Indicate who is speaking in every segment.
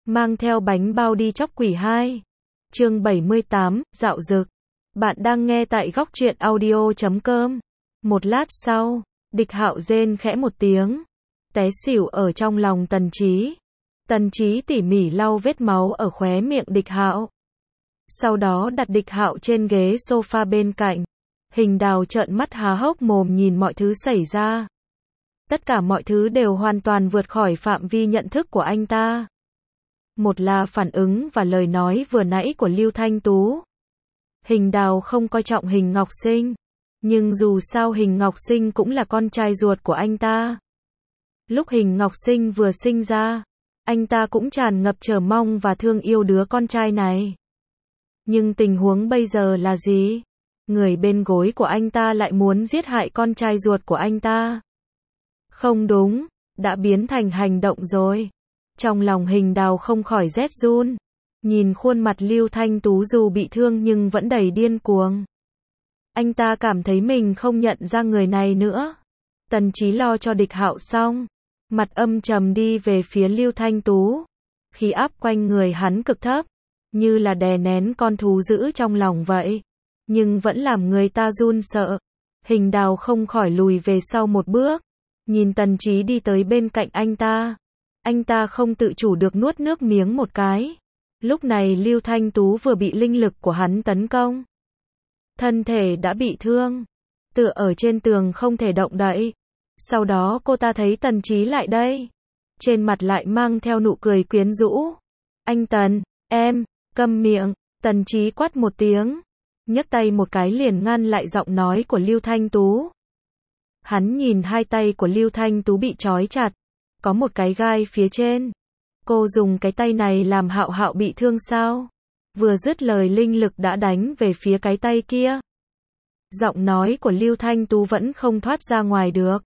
Speaker 1: mang theo bánh bao đi chóc quỷ 2. Chương 78, dạo dực. Bạn đang nghe tại góc truyện audio.com. Một lát sau, Địch Hạo rên khẽ một tiếng, té xỉu ở trong lòng Tần Chí. Tần Chí tỉ mỉ lau vết máu ở khóe miệng Địch Hạo. Sau đó đặt Địch Hạo trên ghế sofa bên cạnh. Hình Đào trợn mắt há hốc mồm nhìn mọi thứ xảy ra. Tất cả mọi thứ đều hoàn toàn vượt khỏi phạm vi nhận thức của anh ta. Một là phản ứng và lời nói vừa nãy của Lưu Thanh Tú. Hình Đào không coi trọng Hình Ngọc Sinh, nhưng dù sao Hình Ngọc Sinh cũng là con trai ruột của anh ta. Lúc Hình Ngọc Sinh vừa sinh ra, anh ta cũng tràn ngập chờ mong và thương yêu đứa con trai này. Nhưng tình huống bây giờ là gì? Người bên gối của anh ta lại muốn giết hại con trai ruột của anh ta. Không đúng, đã biến thành hành động rồi. Trong lòng Hình Đào không khỏi rét run. Nhìn khuôn mặt Lưu Thanh Tú dù bị thương nhưng vẫn đầy điên cuồng. Anh ta cảm thấy mình không nhận ra người này nữa. Tần Chí lo cho Địch Hạo xong, mặt âm trầm đi về phía Lưu Thanh Tú. Khí áp quanh người hắn cực thấp, như là đè nén con thú dữ trong lòng vậy, nhưng vẫn làm người ta run sợ. Hình Đào không khỏi lùi về sau một bước, nhìn Tần Chí đi tới bên cạnh anh ta. Anh ta không tự chủ được nuốt nước miếng một cái. Lúc này Lưu Thanh Tú vừa bị linh lực của hắn tấn công. Thân thể đã bị thương, tựa ở trên tường không thể động đậy. Sau đó cô ta thấy Tần Chí lại đây. Trên mặt lại mang theo nụ cười quyến rũ. Anh Tần, em, câm miệng. Tần Chí quát một tiếng, nhấc tay một cái liền ngăn lại giọng nói của Lưu Thanh Tú. Hắn nhìn hai tay của Lưu Thanh Tú bị trói chặt, có một cái gai phía trên. Cô dùng cái tay này làm Hạo Hạo bị thương sao? Vừa dứt lời linh lực đã đánh về phía cái tay kia. Giọng nói của Lưu Thanh Tú vẫn không thoát ra ngoài được.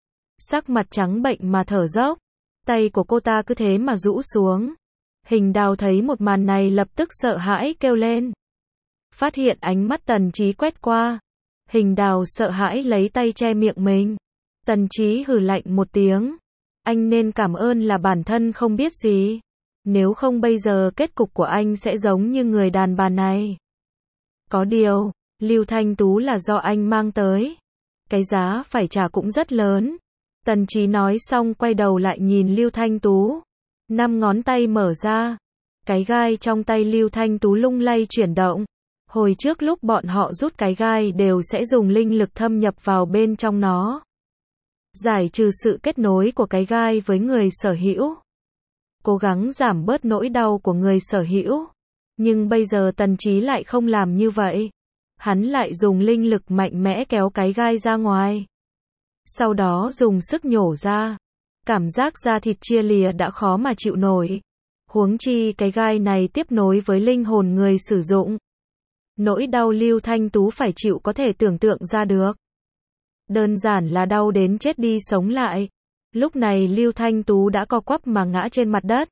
Speaker 1: Sắc mặt trắng bệnh mà thở dốc. Tay của cô ta cứ thế mà rũ xuống. Hình Đào thấy một màn này lập tức sợ hãi kêu lên. Phát hiện ánh mắt Tần Chí quét qua. Hình Đào sợ hãi lấy tay che miệng mình. Tần Chí hừ lạnh một tiếng. Anh nên cảm ơn là bản thân không biết gì. Nếu không bây giờ kết cục của anh sẽ giống như người đàn bà này. Có điều, Lưu Thanh Tú là do anh mang tới. Cái giá phải trả cũng rất lớn. Tần Chí nói xong quay đầu lại nhìn Lưu Thanh Tú. 5 ngón tay mở ra. Cái gai trong tay Lưu Thanh Tú lung lay chuyển động. Hồi trước lúc bọn họ rút cái gai đều sẽ dùng linh lực thâm nhập vào bên trong nó, giải trừ sự kết nối của cái gai với người sở hữu, cố gắng giảm bớt nỗi đau của người sở hữu. Nhưng bây giờ Tần Chí lại không làm như vậy. Hắn lại dùng linh lực mạnh mẽ kéo cái gai ra ngoài. Sau đó dùng sức nhổ ra. Cảm giác da thịt chia lìa đã khó mà chịu nổi. Huống chi cái gai này tiếp nối với linh hồn người sử dụng. Nỗi đau Lưu Thanh Tú phải chịu có thể tưởng tượng ra được. Đơn giản là đau đến chết đi sống lại. Lúc này Lưu Thanh Tú đã co quắp mà ngã trên mặt đất.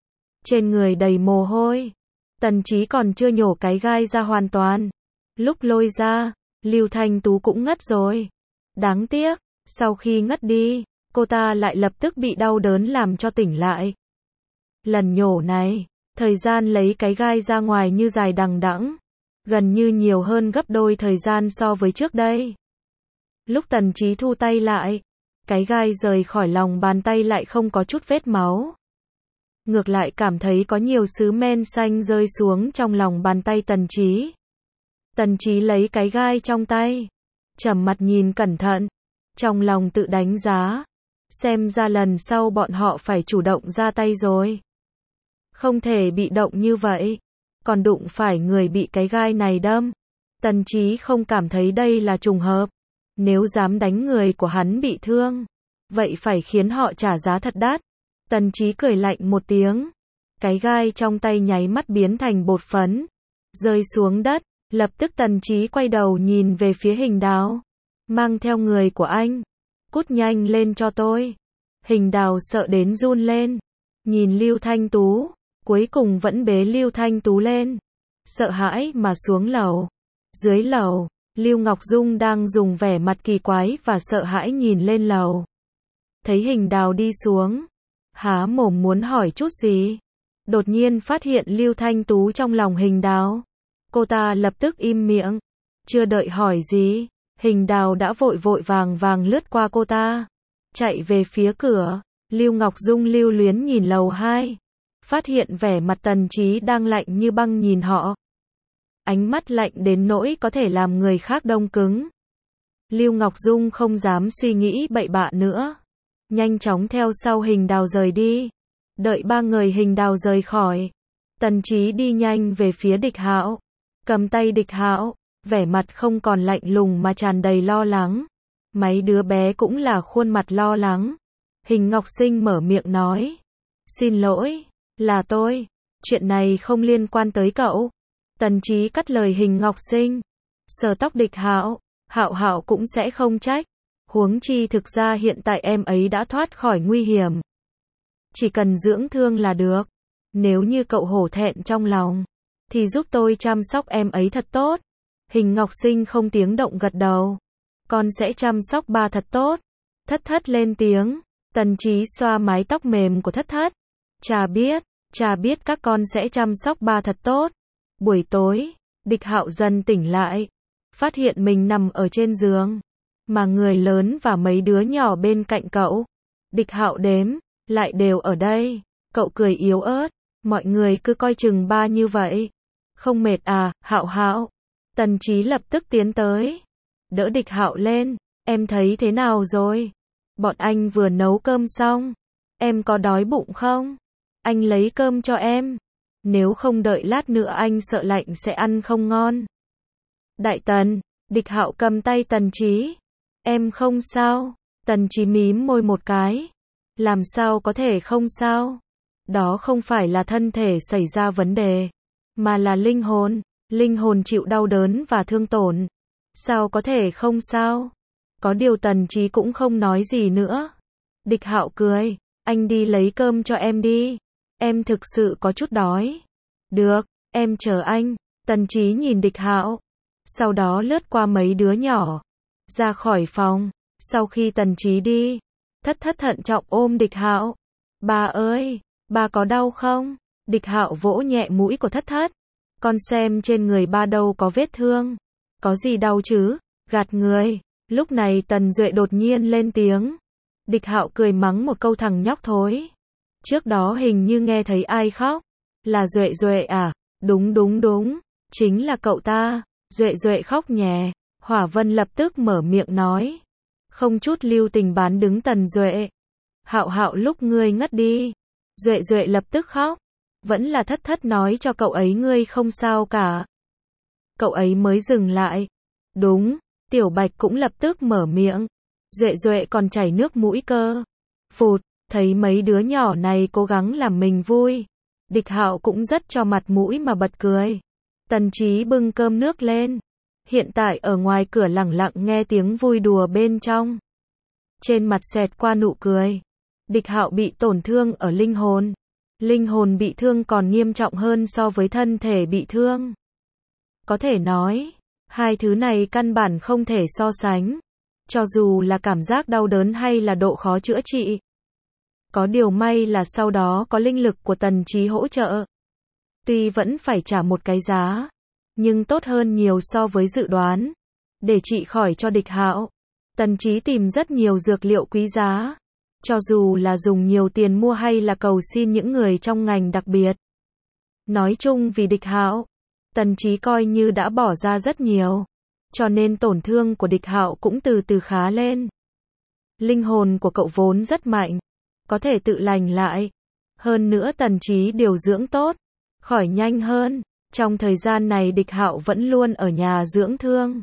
Speaker 1: Trên người đầy mồ hôi. Tần Chí còn chưa nhổ cái gai ra hoàn toàn. Lúc lôi ra, Lưu Thanh Tú cũng ngất rồi. Đáng tiếc, sau khi ngất đi, cô ta lại lập tức bị đau đớn làm cho tỉnh lại. Lần nhổ này, thời gian lấy cái gai ra ngoài như dài đằng đẵng, gần như nhiều hơn gấp đôi thời gian so với trước đây. Lúc Tần Chí thu tay lại, cái gai rời khỏi lòng bàn tay lại không có chút vết máu. Ngược lại cảm thấy có nhiều sứ men xanh rơi xuống trong lòng bàn tay Tần Chí. Tần Chí lấy cái gai trong tay, trầm mặt nhìn cẩn thận, trong lòng tự đánh giá. Xem ra lần sau bọn họ phải chủ động ra tay rồi. Không thể bị động như vậy. Còn đụng phải người bị cái gai này đâm. Tần Chí không cảm thấy đây là trùng hợp. Nếu dám đánh người của hắn bị thương, vậy phải khiến họ trả giá thật đắt. Tần Chí cười lạnh một tiếng. Cái gai trong tay nháy mắt biến thành bột phấn, rơi xuống đất. Lập tức Tần Chí quay đầu nhìn về phía Hình Đào. Mang theo người của anh. Cút nhanh lên cho tôi. Hình Đào sợ đến run lên. Nhìn Lưu Thanh Tú. Cuối cùng vẫn bế Lưu Thanh Tú lên. Sợ hãi mà xuống lầu. Dưới lầu, Lưu Ngọc Dung đang dùng vẻ mặt kỳ quái và sợ hãi nhìn lên lầu. Thấy Hình Đào đi xuống, há mồm muốn hỏi chút gì. đột nhiên phát hiện Lưu Thanh Tú trong lòng Hình Đào. Cô ta lập tức im miệng, chưa đợi hỏi gì, Hình Đào đã vội vội vàng vàng lướt qua cô ta, chạy về phía cửa. Lưu Ngọc Dung lưu luyến nhìn lầu 2, phát hiện vẻ mặt Tần Chí đang lạnh như băng nhìn họ. Ánh mắt lạnh đến nỗi có thể làm người khác đông cứng. Lưu Ngọc Dung không dám suy nghĩ bậy bạ nữa, nhanh chóng theo sau Hình Đào rời đi. Đợi ba người Hình Đào rời khỏi, Tần Chí đi nhanh về phía Địch Hạo, cầm tay Địch Hạo, vẻ mặt không còn lạnh lùng mà tràn đầy lo lắng. Mấy đứa bé cũng là khuôn mặt lo lắng. Hình Ngọc Sinh mở miệng nói, xin lỗi, là tôi, chuyện này không liên quan tới cậu. Tần Chí cắt lời Hình Ngọc Sinh, sờ tóc Địch Hạo, Hạo Hạo cũng sẽ không trách, huống chi thực ra hiện tại em ấy đã thoát khỏi nguy hiểm, chỉ cần dưỡng thương là được. Nếu như cậu hổ thẹn trong lòng, thì giúp tôi chăm sóc em ấy thật tốt. Hình Ngọc Sinh không tiếng động gật đầu, con sẽ chăm sóc ba thật tốt. Thất Thất lên tiếng. Tần Chí xoa mái tóc mềm của Thất Thất, cha biết các con sẽ chăm sóc ba thật tốt. Buổi tối, Địch Hạo dần tỉnh lại, phát hiện mình nằm ở trên giường, mà người lớn và mấy đứa nhỏ bên cạnh cậu. Địch Hạo đếm, lại đều ở đây. Cậu cười yếu ớt, mọi người cứ coi chừng ba như vậy, không mệt à, Hạo Hạo. Tần Chí lập tức tiến tới, đỡ Địch Hạo lên, em thấy thế nào rồi? Bọn anh vừa nấu cơm xong, em có đói bụng không? Anh lấy cơm cho em, nếu không đợi lát nữa anh sợ lạnh sẽ ăn không ngon. Đại Tần, Địch Hạo cầm tay Tần Chí, em không sao. Tần Chí mím môi một cái, làm sao có thể không sao? Đó không phải là thân thể xảy ra vấn đề, mà là linh hồn chịu đau đớn và thương tổn. Sao có thể không sao? Có điều Tần Chí cũng không nói gì nữa. Địch Hạo cười, anh đi lấy cơm cho em đi, em thực sự có chút đói. Được, em chờ anh. Tần Chí nhìn Địch Hạo, sau đó lướt qua mấy đứa nhỏ, ra khỏi phòng. Sau khi Tần Chí đi, Thất Thất thận trọng ôm Địch Hạo. Ba ơi, ba có đau không? Địch Hạo vỗ nhẹ mũi của Thất Thất, con xem trên người ba đâu có vết thương, có gì đau chứ? Gạt người. Lúc này Tần Duệ đột nhiên lên tiếng. Địch Hạo cười mắng một câu thằng nhóc thối. Trước đó hình như nghe thấy ai khóc. Là Duệ Duệ à? Đúng, chính là cậu ta. Duệ Duệ khóc nhè. Hỏa Vân lập tức mở miệng nói, không chút lưu tình bán đứng Tần Duệ. Hạo Hạo lúc ngươi ngất đi, Duệ Duệ lập tức khóc. Vẫn là Thất Thất nói cho cậu ấy ngươi không sao cả, cậu ấy mới dừng lại. Đúng. Tiểu Bạch cũng lập tức mở miệng. Duệ Duệ còn chảy nước mũi cơ. Phụt, thấy mấy đứa nhỏ này cố gắng làm mình vui, Địch Hạo cũng rất cho mặt mũi mà bật cười. Tần Chí bưng cơm nước lên. Hiện tại ở ngoài cửa lẳng lặng nghe tiếng vui đùa bên trong. Trên mặt xẹt qua nụ cười. Địch Hạo bị tổn thương ở linh hồn. Linh hồn bị thương còn nghiêm trọng hơn so với thân thể bị thương. Có thể nói, hai thứ này căn bản không thể so sánh, cho dù là cảm giác đau đớn hay là độ khó chữa trị. Có điều may là sau đó có linh lực của Tần Chí hỗ trợ. Tuy vẫn phải trả một cái giá, nhưng tốt hơn nhiều so với dự đoán. Để trị khỏi cho Địch Hạo, Tần Chí tìm rất nhiều dược liệu quý giá, cho dù là dùng nhiều tiền mua hay là cầu xin những người trong ngành đặc biệt. Nói chung vì Địch Hạo, Tần Chí coi như đã bỏ ra rất nhiều, cho nên tổn thương của Địch Hạo cũng từ từ khá lên. Linh hồn của cậu vốn rất mạnh, có thể tự lành lại. Hơn nữa Tần Chí điều dưỡng tốt, khỏi nhanh hơn. Trong thời gian này Địch Hạo vẫn luôn ở nhà dưỡng thương,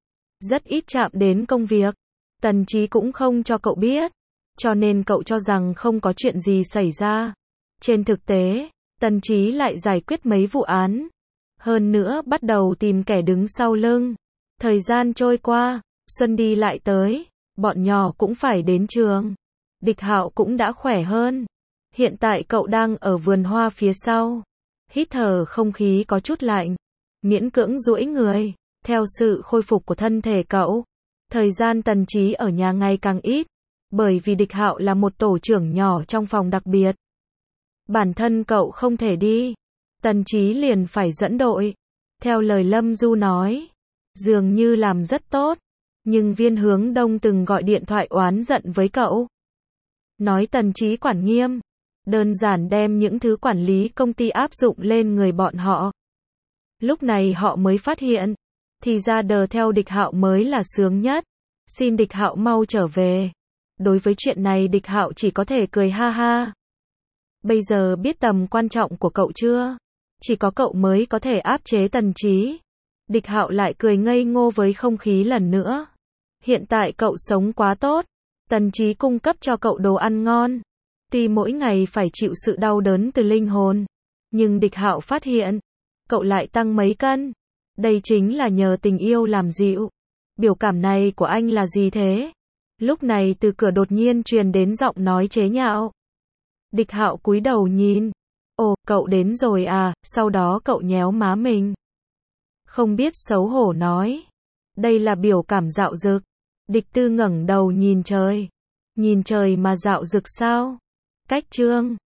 Speaker 1: rất ít chạm đến công việc. Tần Chí cũng không cho cậu biết, cho nên cậu cho rằng không có chuyện gì xảy ra. Trên thực tế, Tần Chí lại giải quyết mấy vụ án, hơn nữa bắt đầu tìm kẻ đứng sau lưng. Thời gian trôi qua, xuân đi lại tới, bọn nhỏ cũng phải đến trường. Địch Hạo cũng đã khỏe hơn. Hiện tại cậu đang ở vườn hoa phía sau, hít thở không khí có chút lạnh, miễn cưỡng duỗi người. Theo sự khôi phục của thân thể cậu, thời gian Tần Chí ở nhà ngày càng ít, bởi vì Địch Hạo là một tổ trưởng nhỏ trong phòng đặc biệt. Bản thân cậu không thể đi. Tần Chí liền phải dẫn đội. Theo lời Lâm Du nói, dường như làm rất tốt, nhưng Viên Hướng Đông từng gọi điện thoại oán giận với cậu. Nói Tần Chí quản nghiêm, đơn giản đem những thứ quản lý công ty áp dụng lên người bọn họ. Lúc này họ mới phát hiện, thì ra đờ theo Địch Hạo mới là sướng nhất. Xin Địch Hạo mau trở về. Đối với chuyện này Địch Hạo chỉ có thể cười ha ha. Bây giờ biết tầm quan trọng của cậu chưa? Chỉ có cậu mới có thể áp chế Tần Chí. Địch Hạo lại cười ngây ngô với không khí lần nữa. Hiện tại cậu sống quá tốt. Tần Chí cung cấp cho cậu đồ ăn ngon. Tuy mỗi ngày phải chịu sự đau đớn từ linh hồn, nhưng Địch Hạo phát hiện, cậu lại tăng mấy cân. Đây chính là nhờ tình yêu làm dịu. Biểu cảm này của anh là gì thế? Lúc này từ cửa đột nhiên truyền đến giọng nói chế nhạo. Địch Hạo cúi đầu nhìn. Ồ, cậu đến rồi à, sau đó cậu nhéo má mình. Không biết xấu hổ nói. Đây là biểu cảm dạo dực. Địch Tư ngẩng đầu nhìn trời. Nhìn trời mà dạo dực sao? Cách chương